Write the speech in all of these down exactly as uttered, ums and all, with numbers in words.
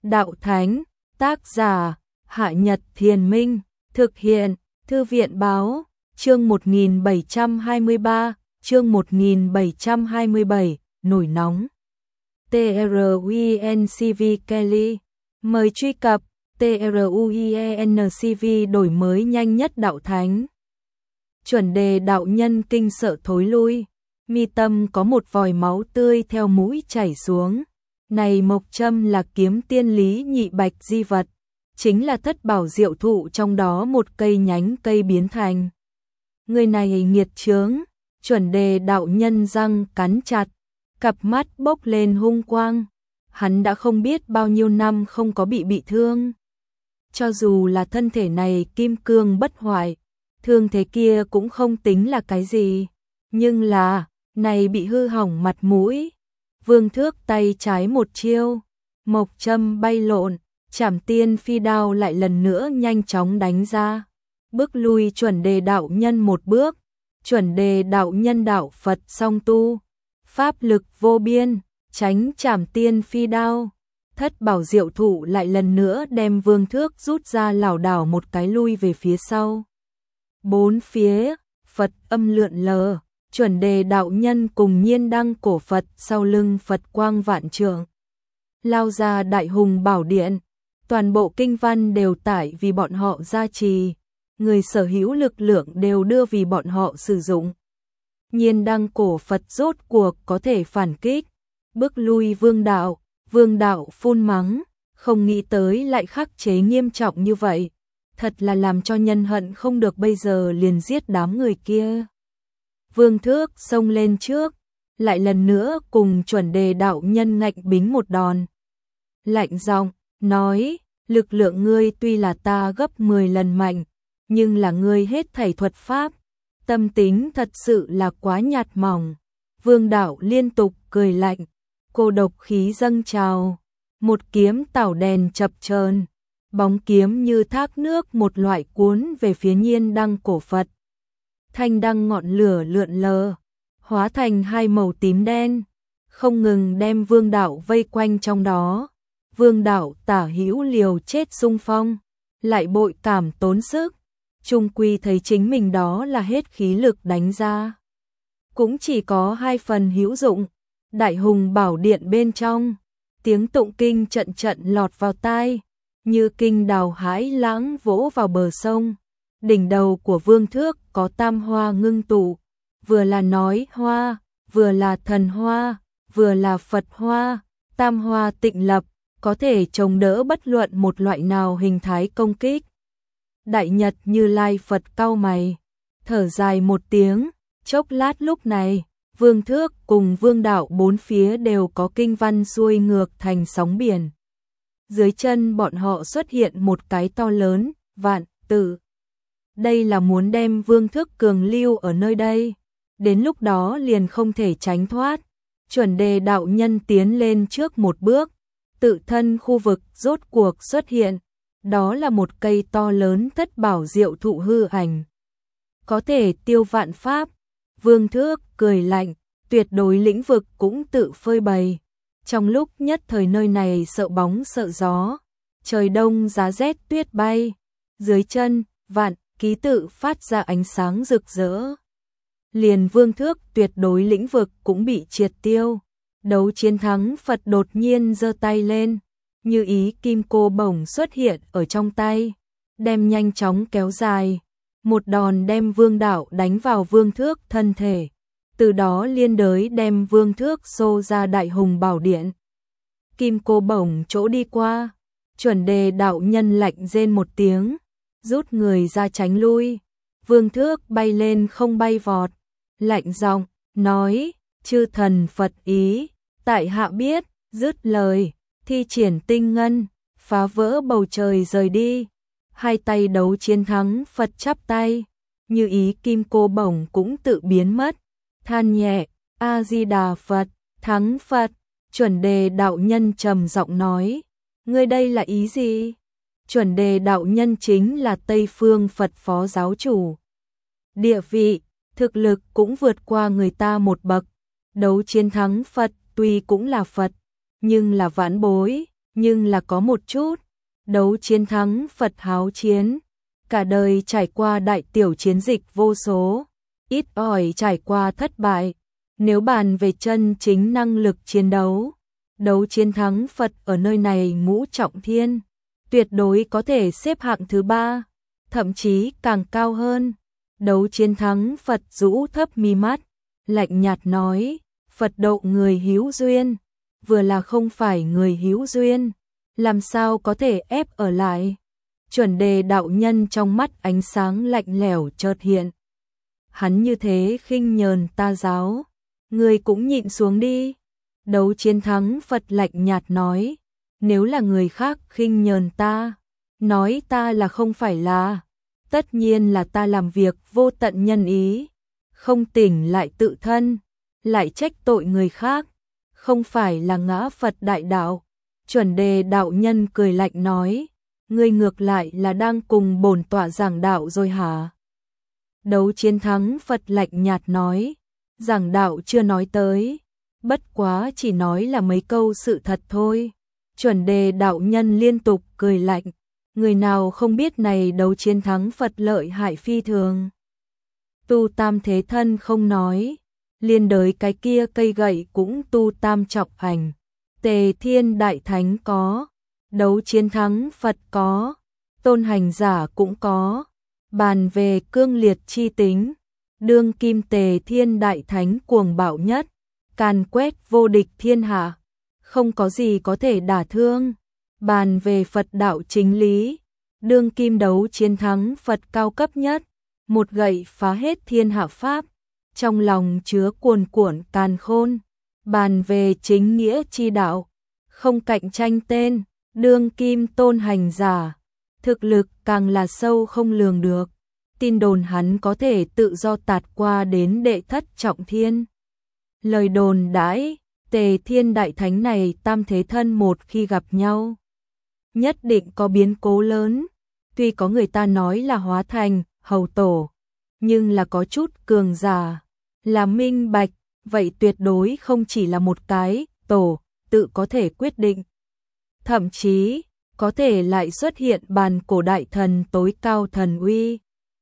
Đạo Thánh, tác giả, Hạ Nhật Thiền Minh, thực hiện, Thư viện Báo, chương một nghìn bảy trăm hai mươi ba, chương một nghìn bảy trăm hai mươi bảy, nổi nóng. TRUENCV Kelly, mời truy cập TRUENCV đổi mới nhanh nhất Đạo Thánh. Chuẩn đề đạo nhân kinh sợ thối lui, mi tâm có một vòi máu tươi theo mũi chảy xuống. Này mộc châm là kiếm tiên lý nhị bạch di vật, chính là thất bảo diệu thụ trong đó một cây nhánh cây biến thành. Người này nghiệt chướng, chuẩn đề đạo nhân răng cắn chặt, cặp mắt bốc lên hung quang. Hắn đã không biết bao nhiêu năm không có bị bị thương. Cho dù là thân thể này kim cương bất hoại, thương thế kia cũng không tính là cái gì. Nhưng là, này bị hư hỏng mặt mũi. Vương Thước tay trái một chiêu, mộc châm bay lộn, Trảm Tiên Phi Đao lại lần nữa nhanh chóng đánh ra. Bước lui chuẩn đề đạo nhân một bước, chuẩn đề đạo nhân đạo Phật song tu, pháp lực vô biên, tránh Trảm Tiên Phi Đao. Thất bảo diệu thụ lại lần nữa đem Vương Thước rút ra lảo đảo một cái lui về phía sau. Bốn phía, Phật âm lượn lờ, chuẩn đề đạo nhân cùng nhiên đăng cổ Phật sau lưng Phật quang vạn trượng. Lao ra đại hùng bảo điện, toàn bộ kinh văn đều tải vì bọn họ gia trì, người sở hữu lực lượng đều đưa vì bọn họ sử dụng. Nhiên đăng cổ Phật rốt cuộc có thể phản kích, bước lui vương đạo, vương đạo phun mắng, không nghĩ tới lại khắc chế nghiêm trọng như vậy, thật là làm cho nhân hận không được bây giờ liền giết đám người kia. Vương Thước xông lên trước, lại lần nữa cùng chuẩn đề đạo nhân ngạnh bính một đòn. Lạnh giọng nói, lực lượng ngươi tuy là ta gấp mười lần mạnh, nhưng là ngươi hết thảy thuật pháp, tâm tính thật sự là quá nhạt mỏng. Vương đạo liên tục cười lạnh, cô độc khí dâng trào, một kiếm tảo đèn chập chờn, bóng kiếm như thác nước một loại cuốn về phía nhiên đăng cổ Phật. Thanh đăng ngọn lửa lượn lờ, hóa thành hai màu tím đen, không ngừng đem vương đạo vây quanh trong đó. Vương đạo tả hữu liều chết xung phong, lại bội cảm tốn sức, chung quy thấy chính mình đó là hết khí lực đánh ra. Cũng chỉ có hai phần hữu dụng, đại hùng bảo điện bên trong, tiếng tụng kinh trận trận lọt vào tai, như kinh đào hãi lãng vỗ vào bờ sông. Đỉnh đầu của Vương Thước có tam hoa ngưng tụ, vừa là nói hoa, vừa là thần hoa, vừa là Phật hoa, tam hoa tịnh lập, có thể chống đỡ bất luận một loại nào hình thái công kích. Đại Nhật Như Lai Phật cau mày, thở dài một tiếng, chốc lát lúc này, Vương Thước cùng Vương đạo bốn phía đều có kinh văn xuôi ngược thành sóng biển. Dưới chân bọn họ xuất hiện một cái to lớn, vạn tự. Đây là muốn đem Vương Thước cường lưu ở nơi đây, đến lúc đó liền không thể tránh thoát. Chuẩn đề đạo nhân tiến lên trước một bước, tự thân khu vực rốt cuộc xuất hiện, đó là một cây to lớn thất bảo diệu thụ hư ảnh, có thể tiêu vạn pháp. Vương Thước cười lạnh, tuyệt đối lĩnh vực cũng tự phơi bày. Trong lúc nhất thời nơi này sợ bóng sợ gió, trời đông giá rét tuyết bay, dưới chân vạn ký tự phát ra ánh sáng rực rỡ. Liền Vương Thước tuyệt đối lĩnh vực cũng bị triệt tiêu. Đấu chiến thắng Phật đột nhiên giơ tay lên, như ý kim cô bổng xuất hiện ở trong tay, đem nhanh chóng kéo dài, một đòn đem Vương đạo đánh vào Vương Thước thân thể, từ đó liên đới đem Vương Thước xô ra đại hùng bảo điện. Kim cô bổng chỗ đi qua, chuẩn đề đạo nhân lạnh rên một tiếng, rút người ra tránh lui. Vương Thước bay lên không bay vọt, lạnh giọng nói, chư thần Phật ý, tại hạ biết. Dứt lời, thi triển tinh ngân, phá vỡ bầu trời rời đi. Hai tay đấu chiến thắng Phật chắp tay, như ý kim cô bổng cũng tự biến mất. Than nhẹ, A Di Đà Phật, thắng Phật. Chuẩn đề đạo nhân trầm giọng nói, ngươi đây là ý gì? Chuẩn đề đạo nhân chính là Tây Phương Phật phó giáo chủ, địa vị, thực lực cũng vượt qua người ta một bậc. Đấu chiến thắng Phật tuy cũng là Phật, nhưng là vãn bối, nhưng là có một chút, đấu chiến thắng Phật háo chiến, cả đời trải qua đại tiểu chiến dịch vô số, ít ỏi trải qua thất bại, nếu bàn về chân chính năng lực chiến đấu, đấu chiến thắng Phật ở nơi này ngũ trọng thiên, tuyệt đối có thể xếp hạng thứ ba, thậm chí càng cao hơn. Đấu chiến thắng Phật rũ thấp mi mắt, lạnh nhạt nói, Phật độ người hữu duyên, vừa là không phải người hữu duyên, làm sao có thể ép ở lại. Chuẩn đề đạo nhân trong mắt ánh sáng lạnh lẽo chợt hiện. Hắn như thế khinh nhờn ta giáo, người cũng nhịn xuống đi. Đấu chiến thắng Phật lạnh nhạt nói, nếu là người khác khinh nhờn ta, nói ta là không phải là, tất nhiên là ta làm việc vô tận nhân ý, không tỉnh lại tự thân, lại trách tội người khác, không phải là ngã Phật đại đạo. Chuẩn đề đạo nhân cười lạnh nói, ngươi ngược lại là đang cùng bổn tọa giảng đạo rồi hả? Đấu chiến thắng Phật lạnh nhạt nói, giảng đạo chưa nói tới, bất quá chỉ nói là mấy câu sự thật thôi. Chuẩn đề đạo nhân liên tục cười lạnh, người nào không biết này đấu chiến thắng Phật lợi hại phi thường. Tu tam thế thân không nói, liên đới cái kia cây gậy cũng tu tam trọng hành. Tề Thiên Đại Thánh có, đấu chiến thắng Phật có, tôn hành giả cũng có, bàn về cương liệt chi tính, đương kim Tề Thiên Đại Thánh cuồng bạo nhất, càn quét vô địch thiên hạ, không có gì có thể đả thương. Bàn về Phật đạo chính lý, đương kim đấu chiến thắng Phật cao cấp nhất, một gậy phá hết thiên hạ pháp, trong lòng chứa cuồn cuộn càn khôn. Bàn về chính nghĩa chi đạo, không cạnh tranh tên, đương kim tôn hành giả, thực lực càng là sâu không lường được, tin đồn hắn có thể tự do tạt qua đến đệ thất trọng thiên. Lời đồn đãi, Tề Thiên Đại Thánh này tam thế thân một khi gặp nhau, nhất định có biến cố lớn, tuy có người ta nói là hóa thành hầu tổ, nhưng là có chút cường giả, là minh bạch, vậy tuyệt đối không chỉ là một cái tổ tự có thể quyết định. Thậm chí, có thể lại xuất hiện bàn cổ đại thần tối cao thần uy.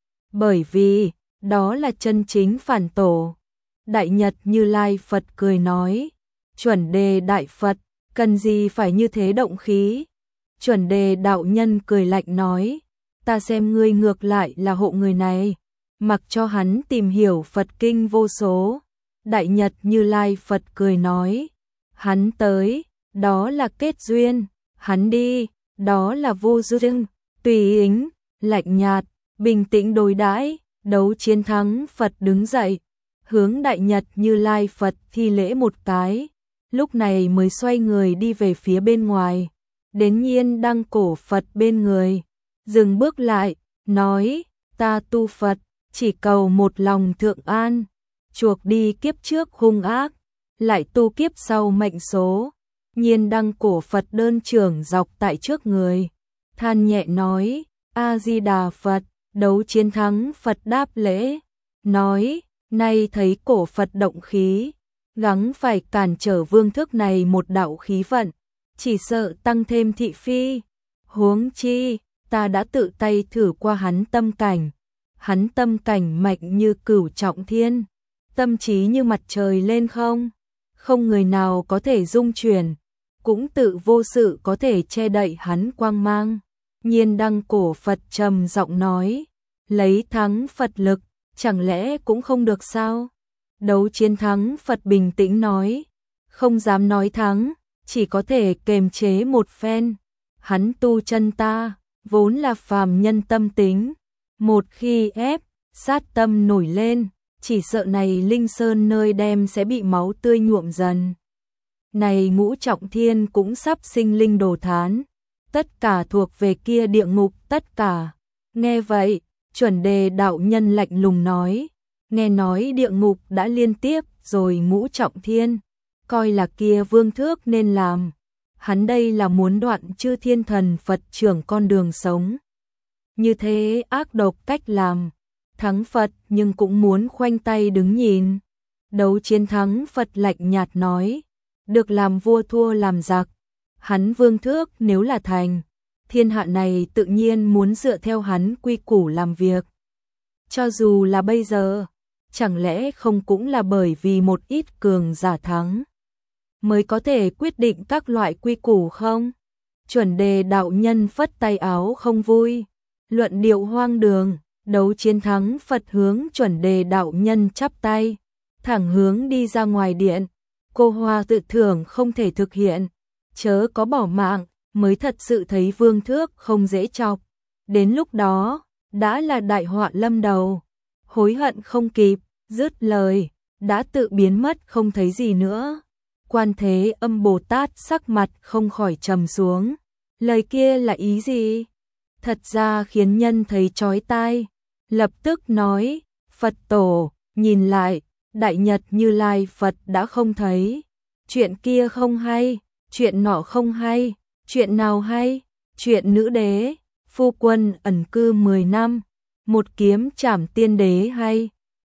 Bởi vì, đó là chân chính phản tổ. Đại Nhật Như Lai Phật cười nói, chuẩn đề đại Phật, cần gì phải như thế động khí. Chuẩn đề đạo nhân cười lạnh nói, ta xem ngươi ngược lại là hộ người này, mặc cho hắn tìm hiểu Phật kinh vô số. Đại Nhật Như Lai Phật cười nói, hắn tới, đó là kết duyên, hắn đi, đó là vô duyên, tùy ính, lạnh nhạt, bình tĩnh đối đãi. Đấu chiến thắng Phật đứng dậy, hướng Đại Nhật Như Lai Phật thi lễ một cái, lúc này mới xoay người đi về phía bên ngoài, đến Nhiên Đăng Cổ Phật bên người, dừng bước lại, nói, ta tu Phật, chỉ cầu một lòng thượng an, chuộc đi kiếp trước hung ác, lại tu kiếp sau mệnh số. Nhiên Đăng Cổ Phật đơn trưởng dọc tại trước người, than nhẹ nói, A-di-đà Phật. Đấu chiến thắng Phật đáp lễ, nói, nay thấy cổ Phật động khí, gắng phải cản trở vương thức này một đạo khí vận, chỉ sợ tăng thêm thị phi. Huống chi, ta đã tự tay thử qua hắn tâm cảnh, hắn tâm cảnh mạnh như cửu trọng thiên, tâm trí như mặt trời lên không, không người nào có thể dung chuyển, cũng tự vô sự có thể che đậy hắn quang mang. Nhiên Đăng Cổ Phật trầm giọng nói, lấy thắng Phật lực, chẳng lẽ cũng không được sao? Đấu chiến thắng Phật bình tĩnh nói, không dám nói thắng, chỉ có thể kềm chế một phen. Hắn tu chân ta, vốn là phàm nhân tâm tính, một khi ép, sát tâm nổi lên, chỉ sợ này linh sơn nơi đem sẽ bị máu tươi nhuộm dần. Này ngũ trọng thiên cũng sắp sinh linh đồ thán, tất cả thuộc về kia địa ngục tất cả. Nghe vậy, chuẩn đề đạo nhân lạnh lùng nói, nghe nói địa ngục đã liên tiếp rồi ngũ trọng thiên, coi là kia vương thước nên làm. Hắn đây là muốn đoạn chư thiên thần Phật trưởng con đường sống. Như thế ác độc cách làm, thắng Phật nhưng cũng muốn khoanh tay đứng nhìn. Đấu chiến thắng Phật lạnh nhạt nói, được làm vua thua làm giặc, hắn Vương Thước nếu là thành, thiên hạ này tự nhiên muốn dựa theo hắn quy củ làm việc. Cho dù là bây giờ, chẳng lẽ không cũng là bởi vì một ít cường giả thắng mới có thể quyết định các loại quy củ không? Chuẩn đề đạo nhân phất tay áo không vui, luận điệu hoang đường, đấu chiến thắng Phật hướng chuẩn đề đạo nhân chắp tay, thẳng hướng đi ra ngoài điện. Cô Hoa tự thưởng không thể thực hiện, chớ có bỏ mạng, mới thật sự thấy Vương Thước không dễ chọc. Đến lúc đó, đã là đại họa lâm đầu, hối hận không kịp, dứt lời, đã tự biến mất không thấy gì nữa. Quan Thế Âm Bồ Tát sắc mặt không khỏi trầm xuống, lời kia là ý gì? Thật ra khiến nhân thấy chói tai, lập tức nói, Phật tổ, nhìn lại, Đại Nhật Như Lai Phật đã không thấy, chuyện kia không hay, chuyện nọ không hay, chuyện nào hay, chuyện nữ đế, phu quân ẩn cư mười năm, một kiếm trảm tiên đế hay.